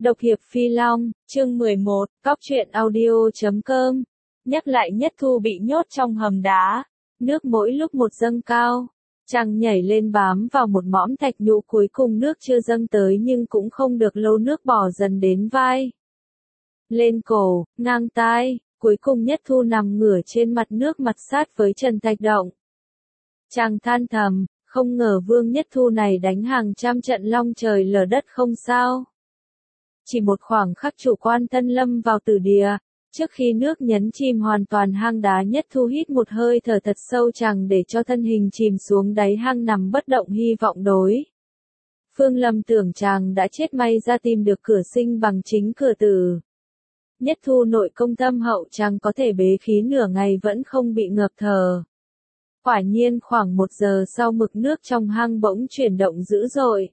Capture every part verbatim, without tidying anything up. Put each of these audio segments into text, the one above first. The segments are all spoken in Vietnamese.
Độc hiệp Phi Long, chương mười một, cóc truyện audio chấm com. Nhắc lại Nhất Thu bị nhốt trong hầm đá, nước mỗi lúc một dâng cao. Chàng nhảy lên bám vào một mõm thạch nhũ, cuối cùng nước chưa dâng tới nhưng cũng không được lâu, nước bò dần đến vai, lên cổ, ngang tai, cuối cùng Nhất Thu nằm ngửa trên mặt nước, mặt sát với trần thạch động. Chàng than thầm, không ngờ Vương Nhất Thu này đánh hàng trăm trận long trời lở đất không sao. Chỉ một khoảng khắc chủ quan thân lâm vào tử địa, trước khi nước nhấn chìm hoàn toàn hang đá, Nhất Thu hít một hơi thở thật sâu, chàng để cho thân hình chìm xuống đáy hang nằm bất động, hy vọng đối phương lầm tưởng chàng đã chết, may ra tìm được cửa sinh bằng chính cửa tử. Nhất Thu nội công thâm hậu, chàng có thể bế khí nửa ngày vẫn không bị ngợp thở. Quả nhiên khoảng một giờ sau, mực nước trong hang bỗng chuyển động dữ dội.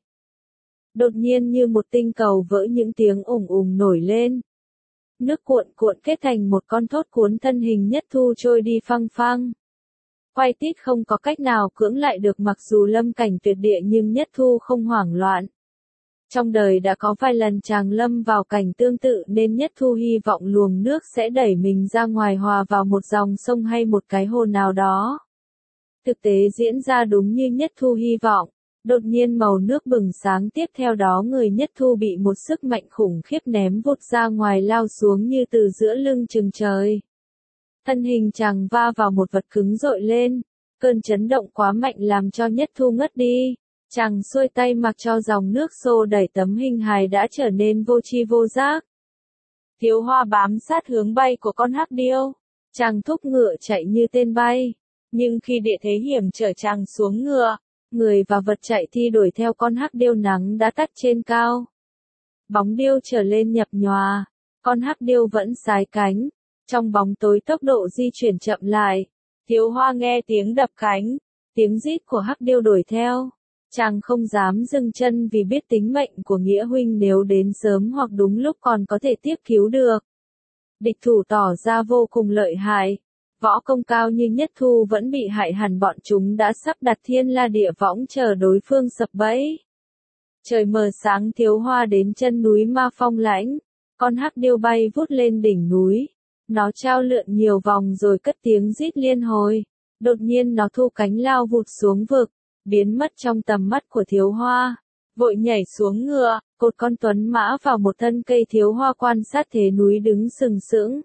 Đột nhiên như một tinh cầu vỡ, những tiếng ùng ùng nổi lên. Nước cuộn cuộn kết thành một con thốt cuốn thân hình Nhất Thu trôi đi phăng phăng. Quay tít không có cách nào cưỡng lại được, mặc dù lâm cảnh tuyệt địa nhưng Nhất Thu không hoảng loạn. Trong đời đã có vài lần chàng lâm vào cảnh tương tự nên Nhất Thu hy vọng luồng nước sẽ đẩy mình ra ngoài, hòa vào một dòng sông hay một cái hồ nào đó. Thực tế diễn ra đúng như Nhất Thu hy vọng. Đột nhiên màu nước bừng sáng, tiếp theo đó người Nhất Thu bị một sức mạnh khủng khiếp ném vụt ra ngoài, lao xuống như từ giữa lưng chừng trời. Thân hình chàng va vào một vật cứng rội lên, cơn chấn động quá mạnh làm cho Nhất Thu ngất đi. Chàng xuôi tay mặc cho dòng nước xô đẩy, tấm hình hài đã trở nên vô tri vô giác. Thiếu Hoa bám sát hướng bay của con hắc điêu, chàng thúc ngựa chạy như tên bay, nhưng khi địa thế hiểm trở chàng xuống ngựa. Người và vật chạy thi đuổi theo con hắc điêu, nắng đã tắt trên cao. Bóng điêu trở lên nhập nhòa, con hắc điêu vẫn sái cánh. Trong bóng tối tốc độ di chuyển chậm lại. Thiếu Hoa nghe tiếng đập cánh, tiếng rít của hắc điêu đuổi theo. Chàng không dám dừng chân vì biết tính mệnh của nghĩa huynh nếu đến sớm hoặc đúng lúc còn có thể tiếp cứu được. Địch thủ tỏ ra vô cùng lợi hại. Võ công cao như Nhất Thu vẫn bị hại hẳn, bọn chúng đã sắp đặt thiên la địa võng chờ đối phương sập bẫy. Trời mờ sáng, Thiếu Hoa đến chân núi Ma Phong Lãnh, con hắc điêu bay vút lên đỉnh núi. Nó trao lượn nhiều vòng rồi cất tiếng rít liên hồi. Đột nhiên nó thu cánh lao vụt xuống vực, biến mất trong tầm mắt của Thiếu Hoa. Vội nhảy xuống ngựa, cột con tuấn mã vào một thân cây. Thiếu Hoa quan sát thế núi đứng sừng sững.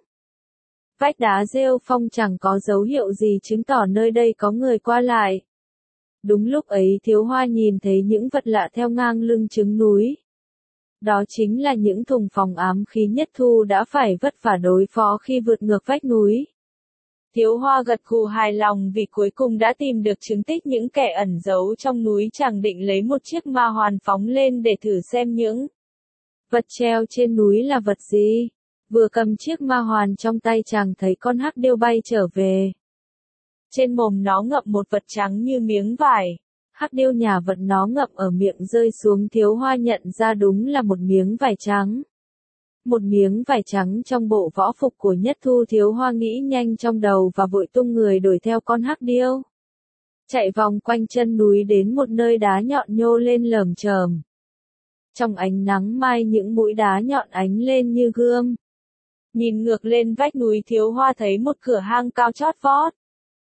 Vách đá rêu phong chẳng có dấu hiệu gì chứng tỏ nơi đây có người qua lại. Đúng lúc ấy Thiếu Hoa nhìn thấy những vật lạ theo ngang lưng chừng núi. Đó chính là những thùng phòng ám khí Nhất Thu đã phải vất vả đối phó khi vượt ngược vách núi. Thiếu Hoa gật gù hài lòng vì cuối cùng đã tìm được chứng tích những kẻ ẩn giấu trong núi. Chàng định lấy một chiếc ma hoàn phóng lên để thử xem những vật treo trên núi là vật gì. Vừa cầm chiếc ma hoàn trong tay, chàng thấy con hắc điêu bay trở về. Trên mồm nó ngậm một vật trắng như miếng vải. Hắc điêu nhả vật nó ngậm ở miệng rơi xuống. Thiếu Hoa nhận ra đúng là một miếng vải trắng. Một miếng vải trắng trong bộ võ phục của Nhất Thu. Thiếu Hoa nghĩ nhanh trong đầu và vội tung người đuổi theo con hắc điêu. Chạy vòng quanh chân núi đến một nơi đá nhọn nhô lên lởm chởm. Trong ánh nắng mai, những mũi đá nhọn ánh lên như gươm. Nhìn ngược lên vách núi, Thiếu Hoa thấy một cửa hang cao chót vót.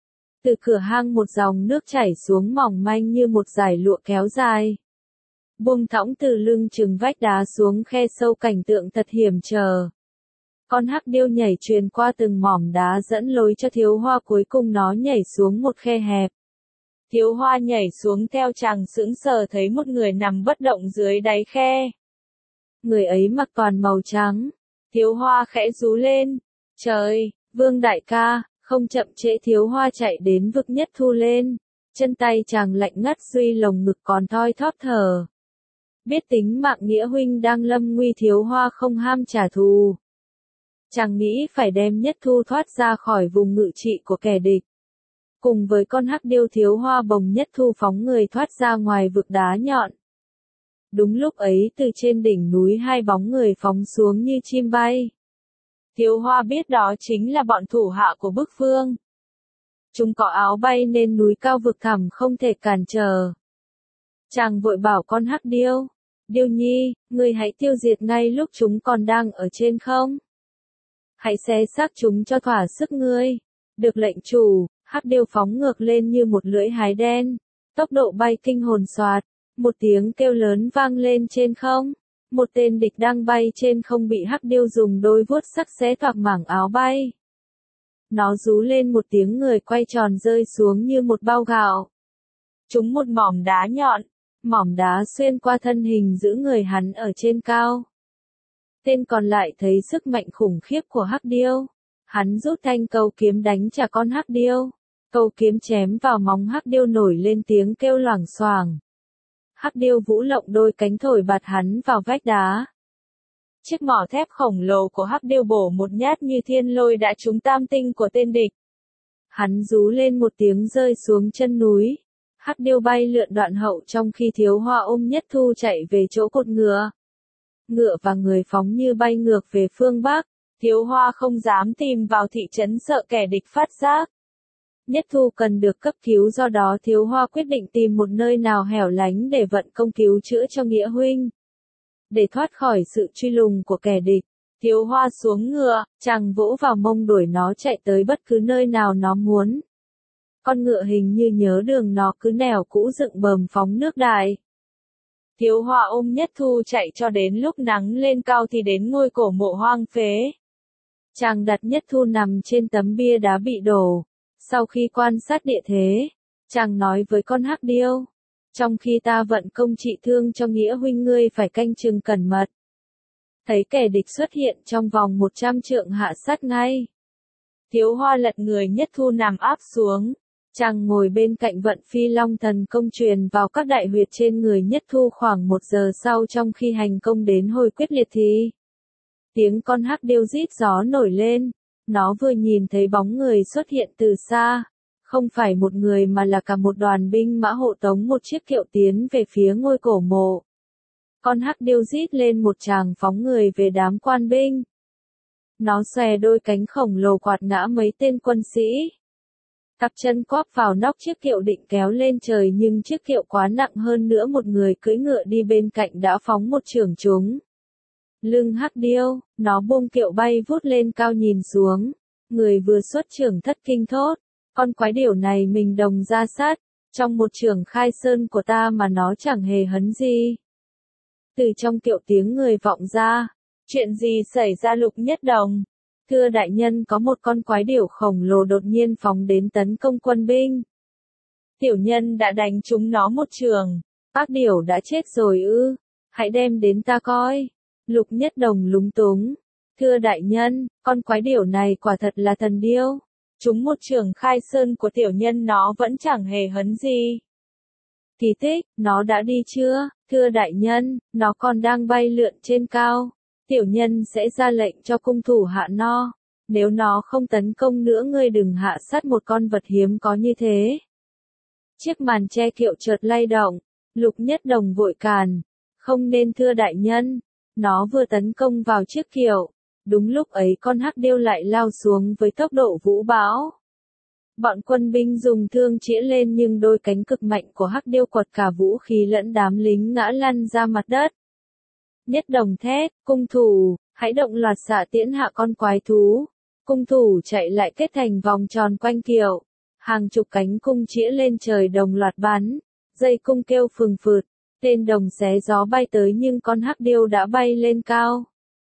Từ cửa hang một dòng nước chảy xuống mỏng manh như một dải lụa kéo dài. Buông thõng từ lưng chừng vách đá xuống khe sâu, cảnh tượng thật hiểm trở. Con hắc điêu nhảy truyền qua từng mỏm đá dẫn lối cho Thiếu Hoa, cuối cùng nó nhảy xuống một khe hẹp. Thiếu Hoa nhảy xuống theo, chàng sững sờ thấy một người nằm bất động dưới đáy khe. Người ấy mặc toàn màu trắng. Thiếu Hoa khẽ rú lên. Trời, Vương đại ca, không chậm trễ. Thiếu Hoa chạy đến vực Nhất Thu lên. Chân tay chàng lạnh ngắt, duy lồng ngực còn thoi thóp thở. Biết tính mạng nghĩa huynh đang lâm nguy, Thiếu Hoa không ham trả thù. Chàng nghĩ phải đem Nhất Thu thoát ra khỏi vùng ngự trị của kẻ địch. Cùng với con hắc điêu, Thiếu Hoa bồng Nhất Thu phóng người thoát ra ngoài vực đá nhọn. Đúng lúc ấy từ trên đỉnh núi hai bóng người phóng xuống như chim bay. Thiếu Hoa biết đó chính là bọn thủ hạ của Bức Phương. Chúng có áo bay nên núi cao vực thẳm không thể cản trở. Chàng vội bảo con hắc điêu, Điêu nhi, ngươi hãy tiêu diệt ngay lúc chúng còn đang ở trên không. Hãy xé xác chúng cho thỏa sức ngươi. Được lệnh chủ, hắc điêu phóng ngược lên như một lưỡi hái đen. Tốc độ bay kinh hồn soạt. Một tiếng kêu lớn vang lên trên không. Một tên địch đang bay trên không bị hắc điêu dùng đôi vuốt sắc xé toạc mảng áo bay. Nó rú lên một tiếng, người quay tròn rơi xuống như một bao gạo. Trúng một mỏm đá nhọn. Mỏm đá xuyên qua thân hình giữ người hắn ở trên cao. Tên còn lại thấy sức mạnh khủng khiếp của hắc điêu. Hắn rút thanh câu kiếm đánh trả con hắc điêu. Câu kiếm chém vào móng hắc điêu nổi lên tiếng kêu loảng xoảng. Hắc điêu vũ lộng đôi cánh thổi bạt hắn vào vách đá. Chiếc mỏ thép khổng lồ của hắc điêu bổ một nhát như thiên lôi đã trúng tam tinh của tên địch. Hắn rú lên một tiếng rơi xuống chân núi. Hắc điêu bay lượn đoạn hậu trong khi Thiếu Hoa ôm Nhất Thu chạy về chỗ cột ngựa. Ngựa và người phóng như bay ngược về phương Bắc. Thiếu Hoa không dám tìm vào thị trấn sợ kẻ địch phát giác. Nhất Thu cần được cấp cứu, do đó Thiếu Hoa quyết định tìm một nơi nào hẻo lánh để vận công cứu chữa cho Nghĩa huynh. Để thoát khỏi sự truy lùng của kẻ địch, Thiếu Hoa xuống ngựa, chàng vỗ vào mông đuổi nó chạy tới bất cứ nơi nào nó muốn. Con ngựa hình như nhớ đường, nó cứ nẻo cũ dựng bờm phóng nước đại. Thiếu Hoa ôm Nhất Thu chạy cho đến lúc nắng lên cao thì đến ngôi cổ mộ hoang phế. Chàng đặt Nhất Thu nằm trên tấm bia đá bị đổ. Sau khi quan sát địa thế, chàng nói với con hắc điêu. Trong khi ta vận công trị thương cho Nghĩa huynh, ngươi phải canh chừng cẩn mật. Thấy kẻ địch xuất hiện trong vòng một trăm trượng hạ sát ngay. Thiếu Hoa lật người Nhất Thu nằm áp xuống. Chàng ngồi bên cạnh vận phi long thần công truyền vào các đại huyệt trên người Nhất Thu. Khoảng một giờ sau, trong khi hành công đến hồi quyết liệt thì tiếng con hắc điêu rít gió nổi lên. Nó vừa nhìn thấy bóng người xuất hiện từ xa. Không phải một người mà là cả một đoàn binh mã hộ tống một chiếc kiệu tiến về phía ngôi cổ mộ. Con hắc điêu rít lên một tràng phóng người về đám quan binh. Nó xòe đôi cánh khổng lồ quạt ngã mấy tên quân sĩ. Cặp chân quắp vào nóc chiếc kiệu định kéo lên trời, nhưng chiếc kiệu quá nặng hơn nữa, một người cưỡi ngựa đi bên cạnh đã phóng một chưởng trúng lưng hắc điêu. Nó buông kiệu bay vút lên cao nhìn xuống. Người vừa xuất chưởng thất kinh thốt. Con quái điểu này mình đồng ra sát. Trong một chưởng khai sơn của ta mà nó chẳng hề hấn gì. Từ trong kiệu tiếng người vọng ra. Chuyện gì xảy ra Lục Nhất Đồng? Thưa đại nhân, có một con quái điểu khổng lồ đột nhiên phóng đến tấn công quân binh. Tiểu nhân đã đánh trúng nó một chưởng. Ác điểu đã chết rồi ư? Hãy đem đến ta coi. Lục Nhất Đồng lúng túng. Thưa đại nhân, con quái điểu này quả thật là thần điêu. Trúng một chưởng khai sơn của tiểu nhân nó vẫn chẳng hề hấn gì. Kỳ tích, nó đã đi chưa? Thưa đại nhân, nó còn đang bay lượn trên cao. Tiểu nhân sẽ ra lệnh cho cung thủ hạ nó. Nếu nó không tấn công nữa, ngươi đừng hạ sát một con vật hiếm có như thế. Chiếc màn che kiệu chợt lay động. Lục Nhất Đồng vội càn. Không nên thưa đại nhân. Nó vừa tấn công vào chiếc kiệu. Đúng lúc ấy con hắc điêu lại lao xuống với tốc độ vũ bão. Bọn quân binh dùng thương chĩa lên, nhưng đôi cánh cực mạnh của hắc điêu quật cả vũ khí lẫn đám lính ngã lăn ra mặt đất. Nhất Đồng thét, cung thủ, hãy động loạt xạ tiễn hạ con quái thú. Cung thủ chạy lại kết thành vòng tròn quanh kiệu. Hàng chục cánh cung chĩa lên trời đồng loạt bắn. Dây cung kêu phừng phượt. Tên đồng xé gió bay tới, nhưng con hắc điêu đã bay lên cao.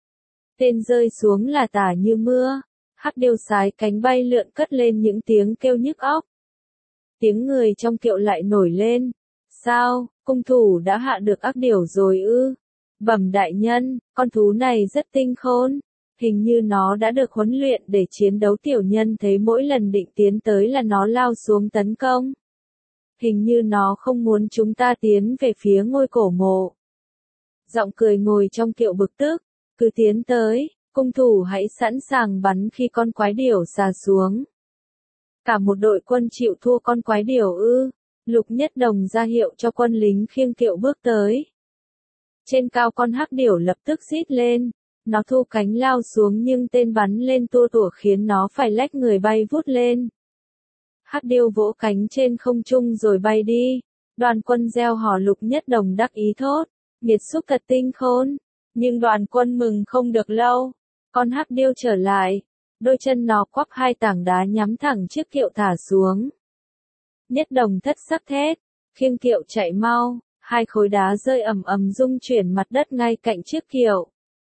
Tên rơi xuống là tả như mưa. Hắc điêu sái cánh bay lượn cất lên những tiếng kêu nhức óc. Tiếng người trong kiệu lại nổi lên. Sao, cung thủ đã hạ được ác điểu rồi ư? Bẩm đại nhân, con thú này rất tinh khôn. Hình như nó đã được huấn luyện để chiến đấu. Tiểu nhân thấy mỗi lần định tiến tới là nó lao xuống tấn công. Hình như nó không muốn chúng ta tiến về phía ngôi cổ mộ. Giọng cười ngồi trong kiệu bực tức. Cứ tiến tới, cung thủ hãy sẵn sàng bắn khi con quái điểu xà xuống. Cả một đội quân chịu thua con quái điểu ư? Lục Nhất Đồng ra hiệu cho quân lính khiêng kiệu bước tới. Trên cao con hắc điểu lập tức rít lên. Nó thu cánh lao xuống, nhưng tên bắn lên tua tủa khiến nó phải lách người bay vút lên. Hắc điêu vỗ cánh trên không trung rồi bay đi. Đoàn quân reo hò. Lục Nhất Đồng đắc ý thốt. Nghiệt xúc thật tinh khôn. Nhưng Đoàn Quân mừng không được lâu. Con hắc điêu trở lại. Đôi chân nó quắp hai tảng đá nhắm thẳng chiếc kiệu thả xuống. Nhất Đồng thất sắc thét, khiêng kiệu chạy mau, hai khối đá rơi ầm ầm rung chuyển mặt đất ngay cạnh chiếc kiệu.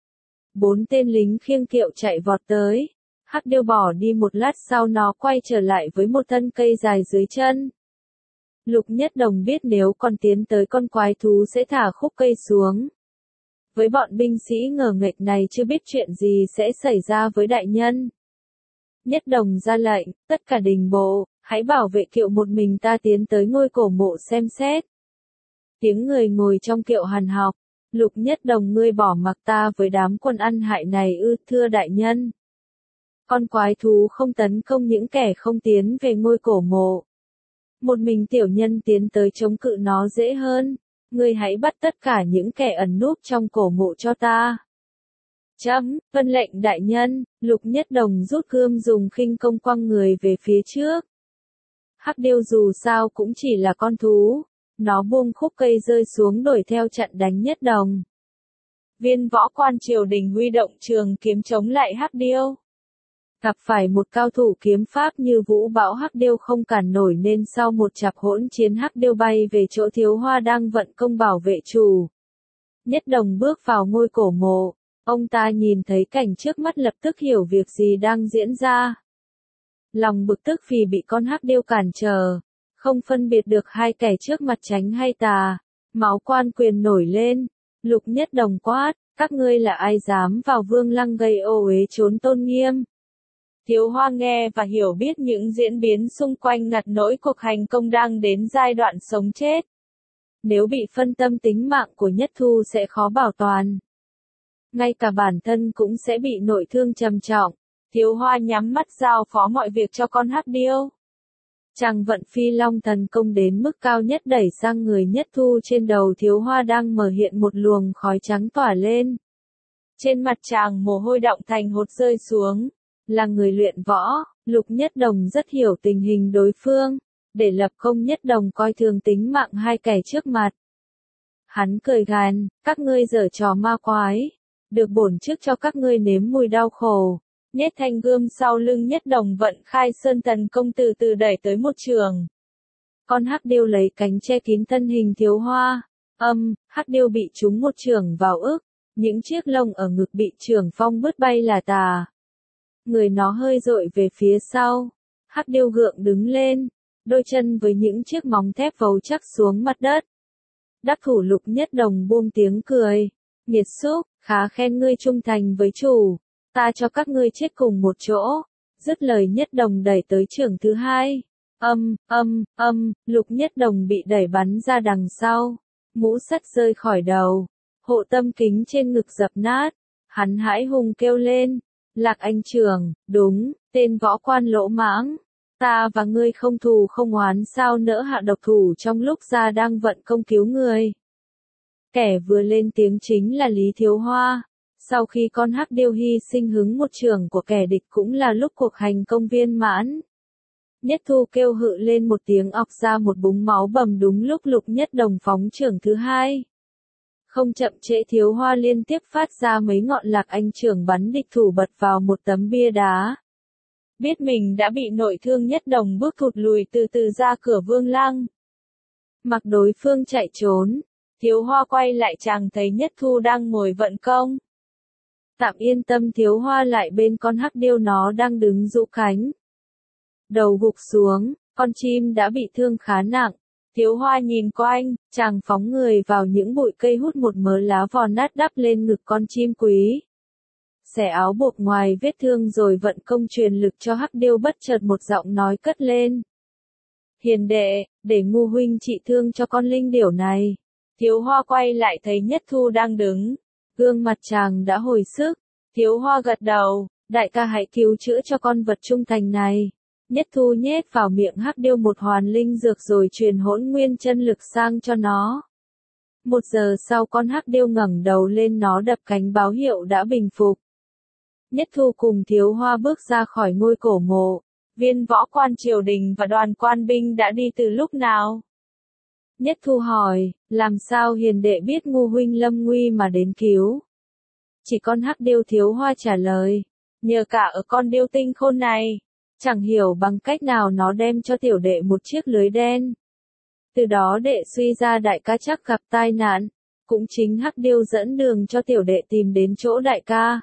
Bốn tên lính khiêng kiệu chạy vọt tới. Hắc điêu bỏ đi một lát sau nó quay trở lại với một thân cây dài dưới chân. Lục Nhất Đồng biết nếu còn tiến tới con quái thú sẽ thả khúc cây xuống. Với bọn binh sĩ ngờ nghệch này chưa biết chuyện gì sẽ xảy ra với đại nhân. Nhất Đồng ra lệnh, tất cả đình bộ, hãy bảo vệ kiệu một mình ta tiến tới ngôi cổ mộ xem xét. Tiếng người ngồi trong kiệu hằn học, Lục Nhất Đồng ngươi bỏ mặc ta với đám quân ăn hại này ư, thưa đại nhân. Con quái thú không tấn công những kẻ không tiến về ngôi cổ mộ. Một mình tiểu nhân tiến tới chống cự nó dễ hơn, ngươi hãy bắt tất cả những kẻ ẩn núp trong cổ mộ cho ta. Chấm, vâng lệnh đại nhân. Lục Nhất Đồng rút gươm dùng khinh công quăng người về phía trước. Hắc điêu dù sao cũng chỉ là con thú, nó buông khúc cây rơi xuống đuổi theo chặn đánh Nhất Đồng. Viên võ quan triều đình huy động trường kiếm chống lại hắc điêu. Gặp phải một cao thủ kiếm pháp như Vũ Bão, hắc điêu không cản nổi nên sau một chặp hỗn chiến hắc điêu bay về chỗ Thiếu Hoa đang vận công bảo vệ chủ. Nhất Đồng bước vào ngôi cổ mộ. Ông ta nhìn thấy cảnh trước mắt lập tức hiểu việc gì đang diễn ra. Lòng bực tức vì bị con hắc điêu cản trở, không phân biệt được hai kẻ trước mặt tránh hay tà. Máu quan quyền nổi lên, Lục Nhất Đồng quát, các ngươi là ai dám vào Vương Lăng gây ô uế trốn tôn nghiêm. Thiếu Hoa nghe và hiểu biết những diễn biến xung quanh ngặt nỗi cuộc hành công đang đến giai đoạn sống chết. Nếu bị phân tâm tính mạng của Nhất Thu sẽ khó bảo toàn. Ngay cả bản thân cũng sẽ bị nội thương trầm trọng. Thiếu Hoa nhắm mắt giao phó mọi việc cho con hắc điêu. Chàng vận phi long thần công đến mức cao nhất đẩy sang người Nhất Thu, trên đầu Thiếu Hoa đang mở hiện một luồng khói trắng tỏa lên. Trên mặt chàng mồ hôi đọng thành hột rơi xuống. Là người luyện võ, Lục Nhất Đồng rất hiểu tình hình đối phương, để lập công Nhất Đồng coi thường tính mạng hai kẻ trước mặt. Hắn cười gằn, các ngươi giở trò ma quái, được bổn trước cho các ngươi nếm mùi đau khổ. Nhét thanh gươm sau lưng Nhất Đồng vận khai sơn thần công từ từ đẩy tới một trường. Con hắc điêu lấy cánh che kín thân hình Thiếu Hoa. Âm, hắc điêu bị trúng một trường vào ức, những chiếc lông ở ngực bị trường phong bứt bay là tà. Người nó hơi dội về phía sau. Hắc điêu gượng đứng lên, đôi chân với những chiếc móng thép vấu chắc xuống mặt đất. Đắc thủ Lục Nhất Đồng buông tiếng cười. Nghiệt xúc, khá khen ngươi trung thành với chủ. Ta cho các ngươi chết cùng một chỗ. Dứt lời Nhất Đồng đẩy tới trường thứ hai. Âm, âm, âm, Lục Nhất Đồng bị đẩy bắn ra đằng sau. Mũ sắt rơi khỏi đầu. Hộ tâm kính trên ngực dập nát. Hắn hãi hùng kêu lên. Lạc Anh Trường, đúng, tên võ quan lỗ mãng. Ta và ngươi không thù không oán, sao nỡ hạ độc thủ trong lúc gia đang vận công cứu người. Kẻ vừa lên tiếng chính là Lý Thiếu Hoa. Sau khi con hắc điêu hy sinh hứng một trường của kẻ địch cũng là lúc cuộc hành công viên mãn. Nhất Thu kêu hự lên một tiếng ọc ra một búng máu bầm đúng lúc Lục Nhất Đồng phóng trường thứ hai. Không chậm trễ Thiếu Hoa liên tiếp phát ra mấy ngọn Lạc Anh Trường bắn địch thủ bật vào một tấm bia đá. Biết mình đã bị nội thương, Nhất Đồng bước thụt lùi từ từ ra cửa Vương Lăng. Mặc đối phương chạy trốn, Thiếu Hoa quay lại chàng thấy Nhất Thu đang ngồi vận công. Tạm yên tâm, Thiếu Hoa lại bên con hắc điêu, nó đang đứng rũ cánh. Đầu gục xuống, con chim đã bị thương khá nặng. Thiếu Hoa nhìn quanh, chàng phóng người vào những bụi cây hút một mớ lá vò nát đắp lên ngực con chim quý. Xẻ áo buộc ngoài vết thương rồi vận công truyền lực cho hắc điêu. Bất chợt một giọng nói cất lên. Hiền đệ, để ngu huynh trị thương cho con linh điểu này. Thiếu Hoa quay lại thấy Nhất Thu đang đứng. Gương mặt chàng đã hồi sức. Thiếu Hoa gật đầu, đại ca hãy cứu chữa cho con vật trung thành này. Nhất Thu nhét vào miệng hắc điêu một hoàn linh dược rồi truyền hỗn nguyên chân lực sang cho nó. Một giờ sau con hắc điêu ngẩng đầu lên, nó đập cánh báo hiệu đã bình phục. Nhất Thu cùng Thiếu Hoa bước ra khỏi ngôi cổ mộ. Viên võ quan triều đình và đoàn quan binh đã đi từ lúc nào? Nhất Thu hỏi, làm sao hiền đệ biết Ngu huynh lâm nguy mà đến cứu? Chỉ con hắc điêu Thiếu Hoa trả lời, nhờ cả ở con điêu tinh khôn này, chẳng hiểu bằng cách nào nó đem cho tiểu đệ một chiếc lưới đen. Từ đó đệ suy ra đại ca chắc gặp tai nạn, cũng chính hắc điêu dẫn đường cho tiểu đệ tìm đến chỗ đại ca.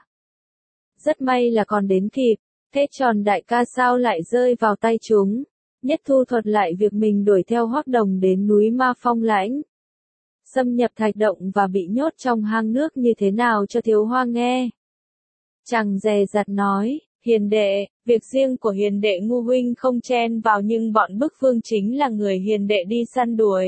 Rất may là còn đến kịp, thế tròn đại ca sao lại rơi vào tay chúng. Nhất Thu thuật lại việc mình đuổi theo Hoắc Đồng đến núi Ma Phong Lãnh, xâm nhập thạch động và bị nhốt trong hang nước như thế nào cho Thiếu Hoa nghe. Chàng dè dặt nói, hiền đệ, việc riêng của hiền đệ Ngu huynh không chen vào nhưng bọn bức vương chính là người hiền đệ đi săn đuổi.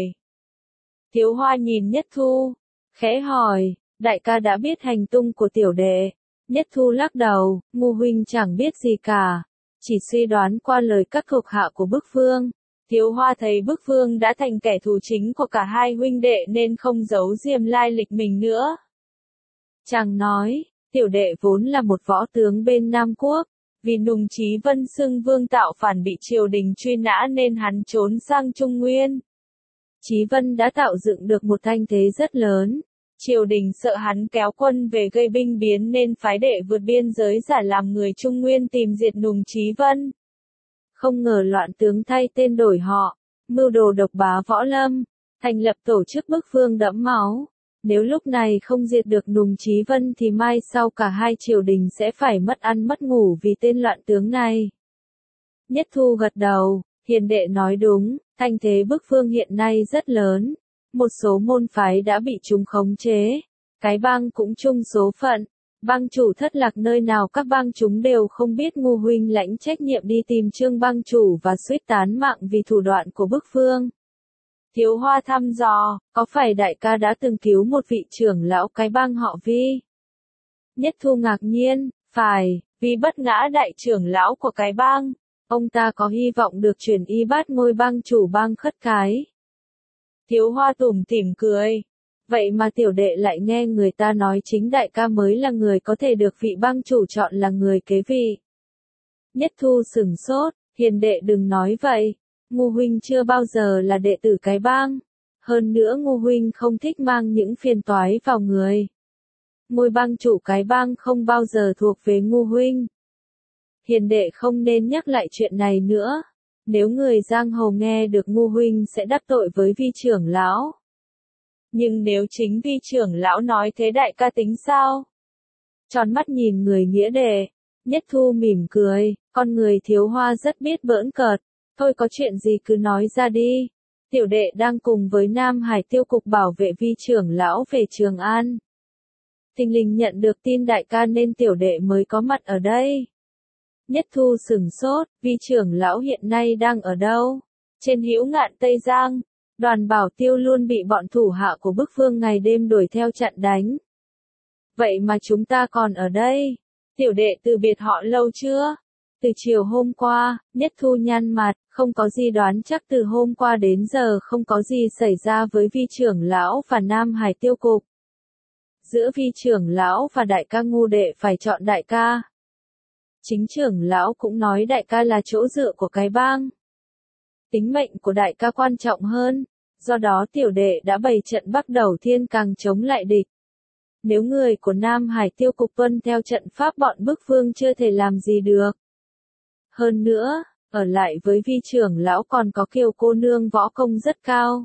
Thiếu Hoa nhìn Nhất Thu, khẽ hỏi, đại ca đã biết hành tung của tiểu đệ. Nhất Thu lắc đầu, Ngu huynh chẳng biết gì cả, chỉ suy đoán qua lời các thuộc hạ của bức vương. Thiếu Hoa thấy bức vương đã thành kẻ thù chính của cả hai huynh đệ nên không giấu diêm lai lịch mình nữa. Chàng nói, tiểu đệ vốn là một võ tướng bên Nam Quốc, vì Nùng Chí Vân xưng vương tạo phản bị triều đình truy nã nên hắn trốn sang Trung Nguyên. Chí Vân đã tạo dựng được một thanh thế rất lớn, triều đình sợ hắn kéo quân về gây binh biến nên phái đệ vượt biên giới giả làm người Trung Nguyên tìm diệt Nùng Chí Vân. Không ngờ loạn tướng thay tên đổi họ, mưu đồ độc bá võ lâm, thành lập tổ chức bức vương đẫm máu. Nếu lúc này không diệt được Nùng Chí Vân thì mai sau cả hai triều đình sẽ phải mất ăn mất ngủ vì tên loạn tướng này. Nhất Thu gật đầu, hiền đệ nói đúng, thanh thế bức vương hiện nay rất lớn. Một số môn phái đã bị chúng khống chế, cái bang cũng chung số phận. Bang chủ thất lạc nơi nào các bang chúng đều không biết. Ngu huynh lãnh trách nhiệm đi tìm Trương bang chủ và suýt tán mạng vì thủ đoạn của bức vương. Thiếu Hoa thăm dò, có phải đại ca đã từng cứu một vị trưởng lão cái bang họ Vi? Nhất Thu ngạc nhiên, phải, vì bất ngã đại trưởng lão của cái bang, ông ta có hy vọng được truyền y bát ngôi bang chủ bang Khất Cái. Thiếu Hoa tủm tỉm cười. Vậy mà tiểu đệ lại nghe người ta nói chính đại ca mới là người có thể được vị bang chủ chọn là người kế vị. Nhất Thu sửng sốt, hiền đệ đừng nói vậy. Ngu huynh chưa bao giờ là đệ tử cái bang. Hơn nữa Ngu huynh không thích mang những phiền toái vào người. Ngôi bang chủ cái bang không bao giờ thuộc về Ngu huynh. Hiền đệ không nên nhắc lại chuyện này nữa. Nếu người giang hồ nghe được Ngu huynh sẽ đắc tội với Vi trưởng lão. Nhưng nếu chính Vi trưởng lão nói thế đại ca tính sao? Tròn mắt nhìn người nghĩa đệ, Nhất Thu mỉm cười, con người Thiếu Hoa rất biết bỡn cợt, thôi có chuyện gì cứ nói ra đi. Tiểu đệ đang cùng với Nam Hải Tiêu cục bảo vệ Vi trưởng lão về Trường An. Thình lình nhận được tin đại ca nên tiểu đệ mới có mặt ở đây. Nhất Thu sửng sốt, Vi trưởng lão hiện nay đang ở đâu? Trên Hữu Ngạn Tây Giang. Đoàn Bảo Tiêu luôn bị bọn thủ hạ của bức vương ngày đêm đuổi theo chặn đánh. Vậy mà chúng ta còn ở đây. Tiểu đệ từ biệt họ lâu chưa? Từ chiều hôm qua, Nhất Thu nhăn mặt, không có gì đoán chắc từ hôm qua đến giờ không có gì xảy ra với Vi trưởng lão và Nam Hải Tiêu cục. Giữa Vi trưởng lão và đại ca Ngu đệ phải chọn đại ca. Chính trưởng lão cũng nói đại ca là chỗ dựa của cái bang. Tính mệnh của đại ca quan trọng hơn, do đó tiểu đệ đã bày trận Bắc Đầu Thiên Càng chống lại địch. Nếu người của Nam Hải Tiêu cục tuân theo trận pháp bọn bức vương chưa thể làm gì được. Hơn nữa, ở lại với Vi trưởng lão còn có Kiều cô nương võ công rất cao.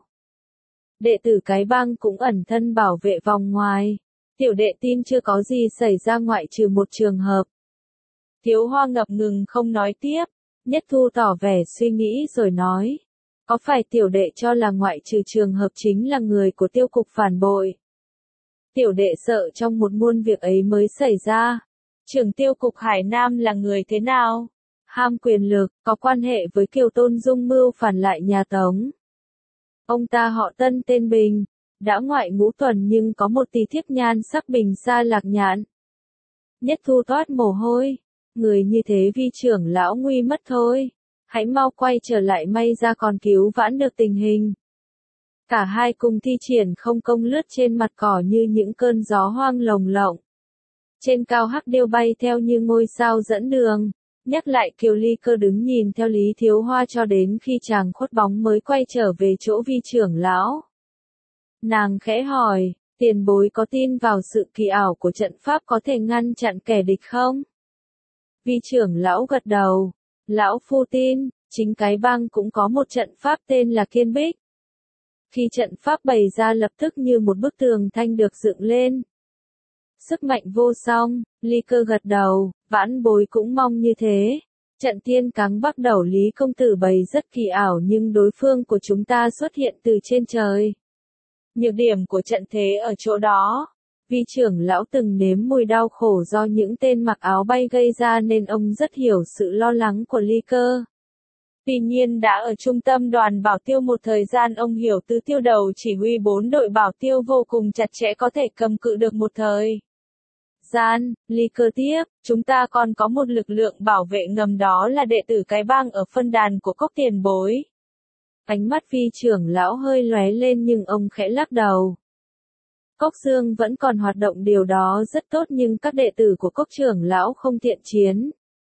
Đệ tử cái bang cũng ẩn thân bảo vệ vòng ngoài. Tiểu đệ tin chưa có gì xảy ra ngoại trừ một trường hợp. Thiếu Hoa ngập ngừng không nói tiếp. Nhất Thu tỏ vẻ suy nghĩ rồi nói. Có phải tiểu đệ cho là ngoại trừ trường hợp chính là người của Tiêu cục phản bội? Tiểu đệ sợ trong một muôn việc ấy mới xảy ra. Trưởng Tiêu cục Hải Nam là người thế nào? Ham quyền lực, có quan hệ với Kiều Tôn Dung mưu phản lại nhà Tống. Ông ta họ Tân tên Bình, đã ngoại ngũ tuần nhưng có một tí thiếp nhan sắc bình xa lạc nhạn. Nhất Thu toát mồ hôi. Người như thế Vi trưởng lão nguy mất thôi. Hãy mau quay trở lại may ra còn cứu vãn được tình hình. Cả hai cùng thi triển không công lướt trên mặt cỏ như những cơn gió hoang lồng lộng. Trên cao hắc điêu bay theo như ngôi sao dẫn đường. Nhắc lại Kiều Ly Cơ đứng nhìn theo Lý Thiếu Hoa cho đến khi chàng khuất bóng mới quay trở về chỗ Vi trưởng lão. Nàng khẽ hỏi, tiền bối có tin vào sự kỳ ảo của trận pháp có thể ngăn chặn kẻ địch không? Vi trưởng lão gật đầu, lão phu tin, chính cái bang cũng có một trận pháp tên là Kiên Bích. Khi trận pháp bày ra lập tức như một bức tường thanh được dựng lên. Sức mạnh vô song, Ly Cơ gật đầu, vãn bối cũng mong như thế. Trận thiên cáng bắt đầu Lý công tử bày rất kỳ ảo nhưng đối phương của chúng ta xuất hiện từ trên trời. Nhược điểm của trận thế ở chỗ đó. Vi trưởng lão từng nếm mùi đau khổ do những tên mặc áo bay gây ra nên ông rất hiểu sự lo lắng của Ly Cơ. Tuy nhiên đã ở trung tâm đoàn bảo tiêu một thời gian ông hiểu Tứ Tiêu Đầu chỉ huy bốn đội bảo tiêu vô cùng chặt chẽ có thể cầm cự được một thời gian. Ly Cơ tiếp, chúng ta còn có một lực lượng bảo vệ ngầm đó là đệ tử cái bang ở phân đàn của Cốc tiền bối. Ánh mắt Vi trưởng lão hơi lóe lên nhưng ông khẽ lắc đầu. Cốc Dương vẫn còn hoạt động, điều đó rất tốt nhưng các đệ tử của Cốc trưởng lão không thiện chiến.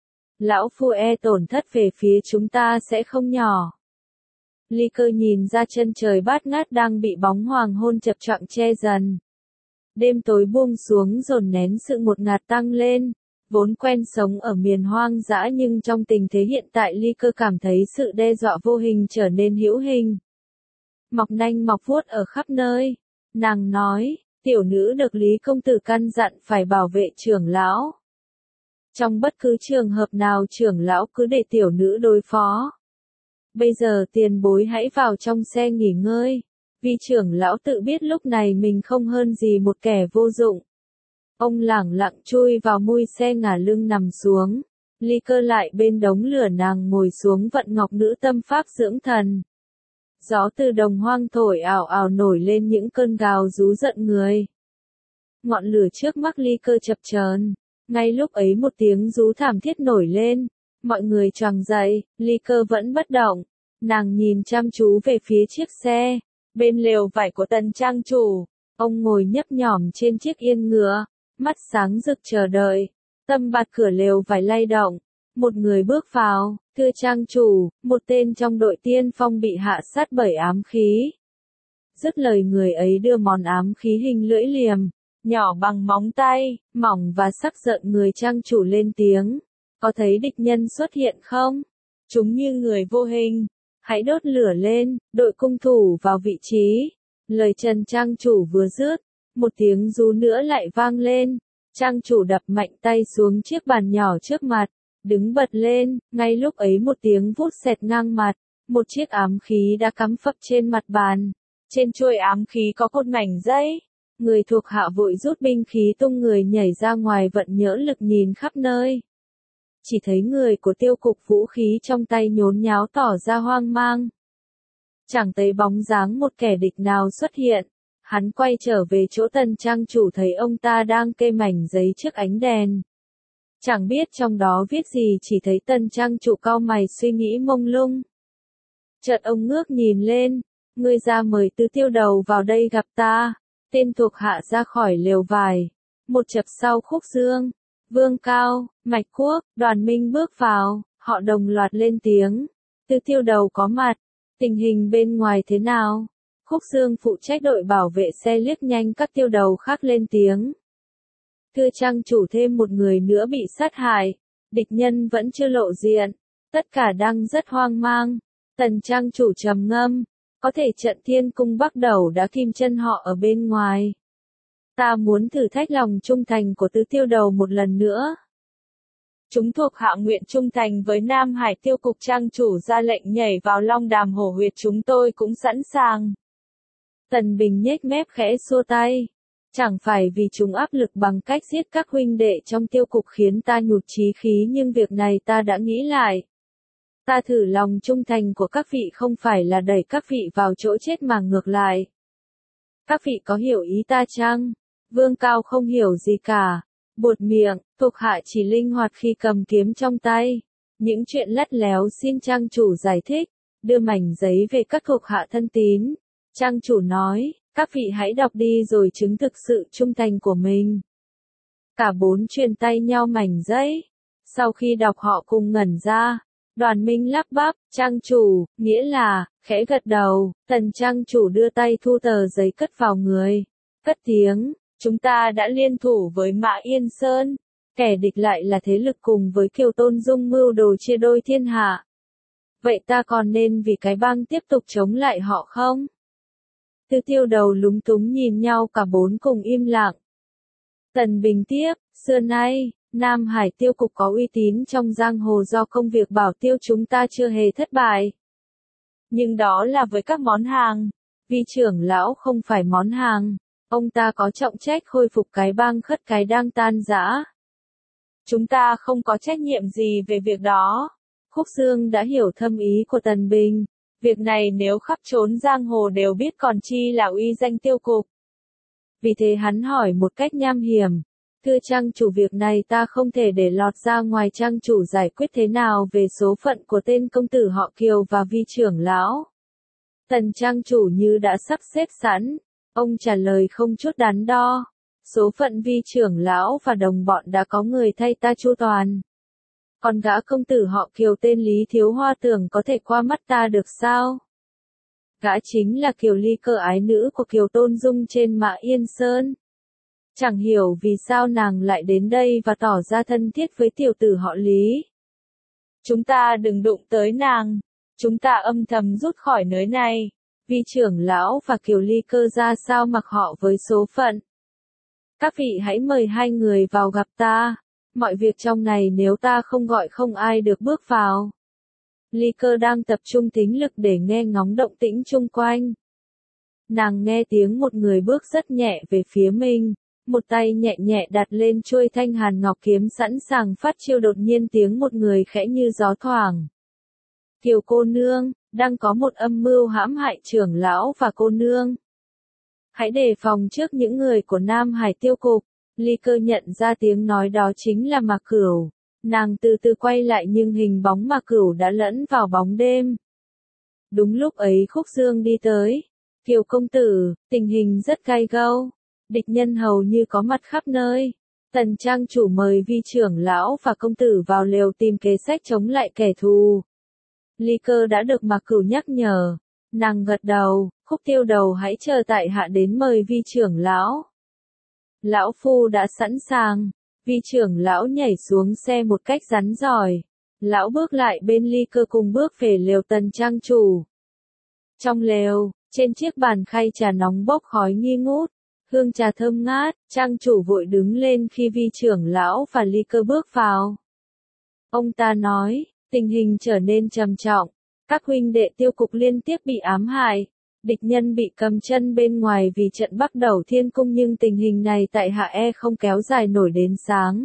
Lão phu e tổn thất về phía chúng ta sẽ không nhỏ. Ly Cơ nhìn ra chân trời bát ngát đang bị bóng hoàng hôn chập choạng che dần. Đêm tối buông xuống dồn nén sự ngột ngạt tăng lên. Vốn quen sống ở miền hoang dã nhưng trong tình thế hiện tại Ly Cơ cảm thấy sự đe dọa vô hình trở nên hữu hình. Mọc nanh mọc vuốt ở khắp nơi. Nàng nói, tiểu nữ được Lý công tử căn dặn phải bảo vệ trưởng lão. Trong bất cứ trường hợp nào trưởng lão cứ để tiểu nữ đối phó. Bây giờ tiền bối hãy vào trong xe nghỉ ngơi. Vì trưởng lão tự biết lúc này mình không hơn gì một kẻ vô dụng. Ông lẳng lặng chui vào mui xe ngả lưng nằm xuống. Ly Cơ lại bên đống lửa nàng ngồi xuống vận ngọc nữ tâm pháp dưỡng thần. Gió từ đồng hoang thổi ảo ảo nổi lên những cơn gào rú giận người. Ngọn lửa trước mắt Ly Cơ chập chờn. Ngay lúc ấy một tiếng rú thảm thiết nổi lên. Mọi người choàng dậy, Ly Cơ vẫn bất động. Nàng nhìn chăm chú về phía chiếc xe. Bên lều vải của Tần trang chủ. Ông ngồi nhấp nhỏm trên chiếc yên ngựa. Mắt sáng rực chờ đợi. Tâm bạt cửa lều vải lay động. Một người bước vào, thưa trang chủ, một tên trong đội tiên phong bị hạ sát bởi ám khí. Dứt lời người ấy đưa món ám khí hình lưỡi liềm, nhỏ bằng móng tay, mỏng và sắc giận người trang chủ lên tiếng. Có thấy địch nhân xuất hiện không? Chúng như người vô hình. Hãy đốt lửa lên, đội cung thủ vào vị trí. Lời Trần trang chủ vừa dứt, một tiếng rú nữa lại vang lên. Trang chủ đập mạnh tay xuống chiếc bàn nhỏ trước mặt. Đứng bật lên, ngay lúc ấy một tiếng vút xẹt ngang mặt, một chiếc ám khí đã cắm phập trên mặt bàn. Trên chuôi ám khí có một mảnh dây. Người thuộc hạ vội rút binh khí tung người nhảy ra ngoài vận nhỡ lực nhìn khắp nơi. Chỉ thấy người của Tiêu Cục vũ khí trong tay nhốn nháo tỏ ra hoang mang. Chẳng thấy bóng dáng một kẻ địch nào xuất hiện. Hắn quay trở về chỗ Tần trang chủ thấy ông ta đang kê mảnh giấy trước ánh đèn. Chẳng biết trong đó viết gì, chỉ thấy Tần trang chủ cau mày suy nghĩ mông lung. Chợt ông ngước nhìn lên, ngươi ra mời Tứ Tiêu Đầu vào đây gặp ta. Tên thuộc hạ ra khỏi lều vải. Một chập sau Khúc Dương, Vương Cao, Mạch Quốc, Đoàn Minh bước vào, họ đồng loạt lên tiếng. Tứ Tiêu Đầu có mặt, tình hình bên ngoài thế nào? Khúc Dương phụ trách đội bảo vệ xe liếc nhanh các tiêu đầu khác lên tiếng. Thưa trang chủ, thêm một người nữa bị sát hại, địch nhân vẫn chưa lộ diện, tất cả đang rất hoang mang. Tần trang chủ trầm ngâm, có thể trận thiên cung bắt đầu đã kim chân họ ở bên ngoài. Ta muốn thử thách lòng trung thành của Tứ Tiêu Đầu một lần nữa. Chúng thuộc hạ nguyện trung thành với Nam Hải Tiêu Cục, trang chủ ra lệnh nhảy vào long đàm hổ huyệt, chúng tôi cũng sẵn sàng. Tần Bình nhếch mép khẽ xua tay. Chẳng phải vì chúng áp lực bằng cách giết các huynh đệ trong Tiêu Cục khiến ta nhụt chí khí, nhưng việc này ta đã nghĩ lại. Ta thử lòng trung thành của các vị không phải là đẩy các vị vào chỗ chết mà ngược lại. Các vị có hiểu ý ta chăng? Vương Cao không hiểu gì cả. Buột miệng, thuộc hạ chỉ linh hoạt khi cầm kiếm trong tay. Những chuyện lắt léo xin trang chủ giải thích. Đưa mảnh giấy về các thuộc hạ thân tín. Trang chủ nói, các vị hãy đọc đi rồi chứng thực sự trung thành của mình. Cả bốn truyền tay nhau mảnh giấy. Sau khi đọc họ cùng ngẩn ra. Đoàn Minh lắp bắp, trang chủ, nghĩa là, khẽ gật đầu, Tần trang chủ đưa tay thu tờ giấy cất vào người. Cất tiếng, chúng ta đã liên thủ với Mã Yên Sơn. Kẻ địch lại là thế lực cùng với Kiều Tôn Dung mưu đồ chia đôi thiên hạ. Vậy ta còn nên vì cái bang tiếp tục chống lại họ không? Tư Tiêu Đầu lúng túng nhìn nhau, cả bốn cùng im lặng. Tần Bình tiếp, xưa nay, Nam Hải Tiêu Cục có uy tín trong giang hồ do công việc bảo tiêu chúng ta chưa hề thất bại. Nhưng đó là với các món hàng. Vi trưởng lão không phải món hàng. Ông ta có trọng trách khôi phục cái bang khất cái đang tan rã. Chúng ta không có trách nhiệm gì về việc đó. Khúc Dương đã hiểu thâm ý của Tần Bình. Việc này nếu khắp trốn giang hồ đều biết còn chi là uy danh Tiêu Cục. Vì thế hắn hỏi một cách nham hiểm. Thưa trang chủ, việc này ta không thể để lọt ra ngoài, trang chủ giải quyết thế nào về số phận của tên công tử họ Kiều và Vi trưởng lão? Tần trang chủ như đã sắp xếp sẵn. Ông trả lời không chút đắn đo. Số phận Vi trưởng lão và đồng bọn đã có người thay ta chu toàn. Còn gã công tử họ Kiều tên Lý Thiếu Hoa tưởng có thể qua mắt ta được sao? Gã chính là Kiều Ly Cơ, ái nữ của Kiều Tôn Dung trên Mã Yên Sơn. Chẳng hiểu vì sao nàng lại đến đây và tỏ ra thân thiết với tiểu tử họ Lý. Chúng ta đừng đụng tới nàng. Chúng ta âm thầm rút khỏi nơi này. Vi trưởng lão và Kiều Ly Cơ ra sao mặc họ với số phận. Các vị hãy mời hai người vào gặp ta. Mọi việc trong này nếu ta không gọi không ai được bước vào. Ly Cơ đang tập trung tính lực để nghe ngóng động tĩnh chung quanh. Nàng nghe tiếng một người bước rất nhẹ về phía mình. Một tay nhẹ nhẹ đặt lên chuôi thanh hàn ngọc kiếm sẵn sàng phát chiêu, đột nhiên tiếng một người khẽ như gió thoảng. Kiều cô nương, đang có một âm mưu hãm hại trưởng lão và cô nương. Hãy đề phòng trước những người của Nam Hải Tiêu Cục. Ly Cơ nhận ra tiếng nói đó chính là Mạc Cửu. Nàng từ từ quay lại nhưng hình bóng Mạc Cửu đã lẫn vào bóng đêm. Đúng lúc ấy Khúc Dương đi tới. Kiều công tử, tình hình rất gay gâu. Địch nhân hầu như có mặt khắp nơi. Tần trang chủ mời Vi trưởng lão và công tử vào lều tìm kế sách chống lại kẻ thù. Ly Cơ đã được Mạc Cửu nhắc nhở. Nàng gật đầu, Khúc Tiêu Đầu hãy chờ tại hạ đến mời Vi trưởng lão. Lão phu đã sẵn sàng. Vi trưởng lão nhảy xuống xe một cách rắn rỏi. Lão bước lại bên Ly Cơ cùng bước về lều Tần trang chủ. Trong lều, trên chiếc bàn khay trà nóng bốc khói nghi ngút. Hương trà thơm ngát, trang chủ vội đứng lên khi Vi trưởng lão và Ly Cơ bước vào. Ông ta nói, tình hình trở nên trầm trọng. Các huynh đệ Tiêu Cục liên tiếp bị ám hại. Địch nhân bị cầm chân bên ngoài vì trận Bắc Đầu Thiên Cung, nhưng tình hình này tại hạ e không kéo dài nổi đến sáng.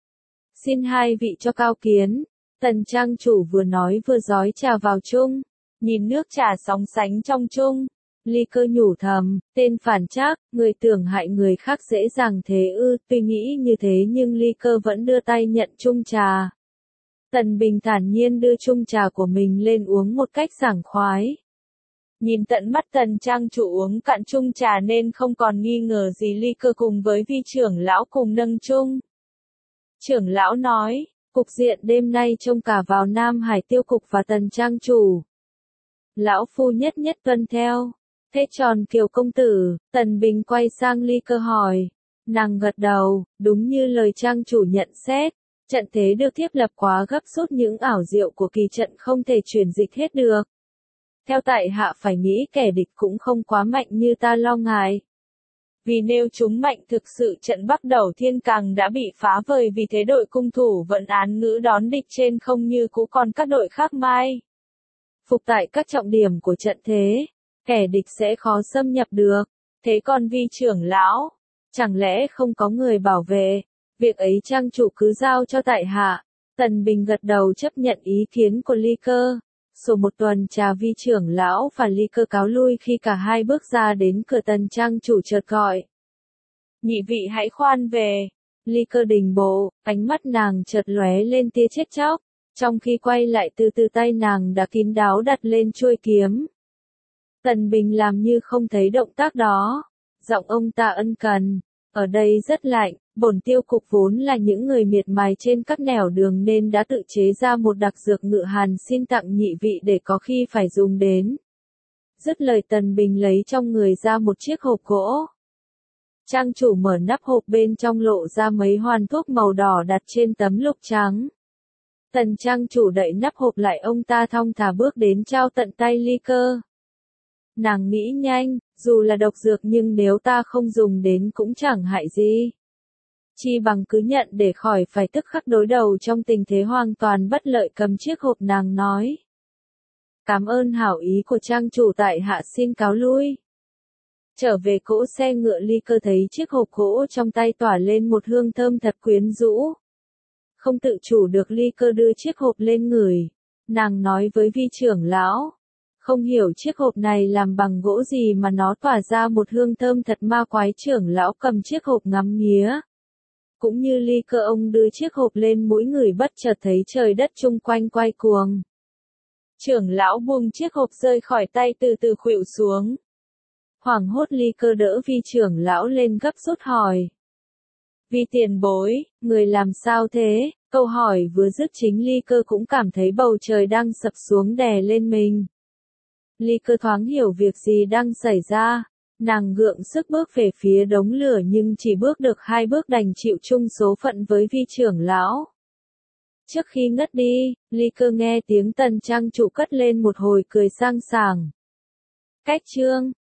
Xin hai vị cho cao kiến. Tần trang chủ vừa nói vừa giói trà vào chung. Nhìn nước trà sóng sánh trong chung. Ly Cơ nhủ thầm, tên phản trác, người tưởng hại người khác dễ dàng thế ư? Tuy nghĩ như thế nhưng Ly Cơ vẫn đưa tay nhận chung trà. Tần Bình thản nhiên đưa chung trà của mình lên uống một cách sảng khoái. Nhìn tận mắt Tần trang chủ uống cạn chung trà nên không còn nghi ngờ gì, Ly Cơ cùng với Vi trưởng lão cùng nâng chung. Trưởng lão nói, cục diện đêm nay trông cả vào Nam Hải Tiêu Cục và Tần trang chủ. Lão phu nhất nhất tuân theo. Thế tròn Kiều công tử, Tần Bình quay sang Ly Cơ hỏi. Nàng gật đầu, đúng như lời trang chủ nhận xét. Trận thế được thiết lập quá gấp rút, những ảo diệu của kỳ trận không thể chuyển dịch hết được. Theo tại hạ phải nghĩ kẻ địch cũng không quá mạnh như ta lo ngại. Vì nếu chúng mạnh thực sự trận Bắc Đầu Thiên càng đã bị phá vời, vì thế đội cung thủ vẫn án ngữ đón địch trên không như cũ, còn các đội khác mai phục tại các trọng điểm của trận thế. Kẻ địch sẽ khó xâm nhập được. Thế còn Vi trưởng lão, chẳng lẽ không có người bảo vệ? Việc ấy trang chủ cứ giao cho tại hạ. Tần Bình gật đầu chấp nhận ý kiến của Ly Cơ. Sau một tuần trà, Vi trưởng lão và Ly Cơ cáo lui khi cả hai bước ra đến cửa. Tần trang chủ chợt gọi. Nhị vị hãy khoan về. Ly Cơ đình bộ, ánh mắt nàng chợt lóe lên tia chết chóc. Trong khi quay lại từ từ tay nàng đã kín đáo đặt lên chuôi kiếm. Tần Bình làm như không thấy động tác đó. Giọng ông ta ân cần. Ở đây rất lạnh, bổn tiêu cục vốn là những người miệt mài trên các nẻo đường nên đã tự chế ra một đặc dược ngự hàn xin tặng nhị vị để có khi phải dùng đến. Dứt lời Tần Bình lấy trong người ra một chiếc hộp gỗ. Trang chủ mở nắp hộp bên trong lộ ra mấy hoàn thuốc màu đỏ đặt trên tấm lục trắng. Tần trang chủ đậy nắp hộp lại, ông ta thong thả bước đến trao tận tay Ly Cơ. Nàng nghĩ nhanh, dù là độc dược nhưng nếu ta không dùng đến cũng chẳng hại gì. Chi bằng cứ nhận để khỏi phải tức khắc đối đầu trong tình thế hoàn toàn bất lợi. Cầm chiếc hộp nàng nói. Cảm ơn hảo ý của trang chủ, tại hạ xin cáo lui. Trở về cỗ xe ngựa, Ly Cơ thấy chiếc hộp gỗ trong tay tỏa lên một hương thơm thật quyến rũ. Không tự chủ được, Ly Cơ đưa chiếc hộp lên ngửi. Nàng nói với Vi trưởng lão. Không hiểu chiếc hộp này làm bằng gỗ gì mà nó tỏa ra một hương thơm thật ma quái. Trưởng lão cầm chiếc hộp ngắm nghía. Cũng như Ly Cơ, ông đưa chiếc hộp lên mũi người, bất chợt thấy trời đất chung quanh quay cuồng. Trưởng lão buông chiếc hộp rơi khỏi tay, từ từ khuỵu xuống. Hoảng hốt, Ly Cơ đỡ Vi trưởng lão lên gấp rút hỏi. Vi tiền bối, người làm sao thế? Câu hỏi vừa dứt chính Ly Cơ cũng cảm thấy bầu trời đang sập xuống đè lên mình. Ly Cơ thoáng hiểu việc gì đang xảy ra. Nàng gượng sức bước về phía đống lửa nhưng chỉ bước được hai bước đành chịu chung số phận với Vi trưởng lão. Trước khi ngất đi, Ly Cơ nghe tiếng Tần trang chủ cất lên một hồi cười sang sảng. Cách chương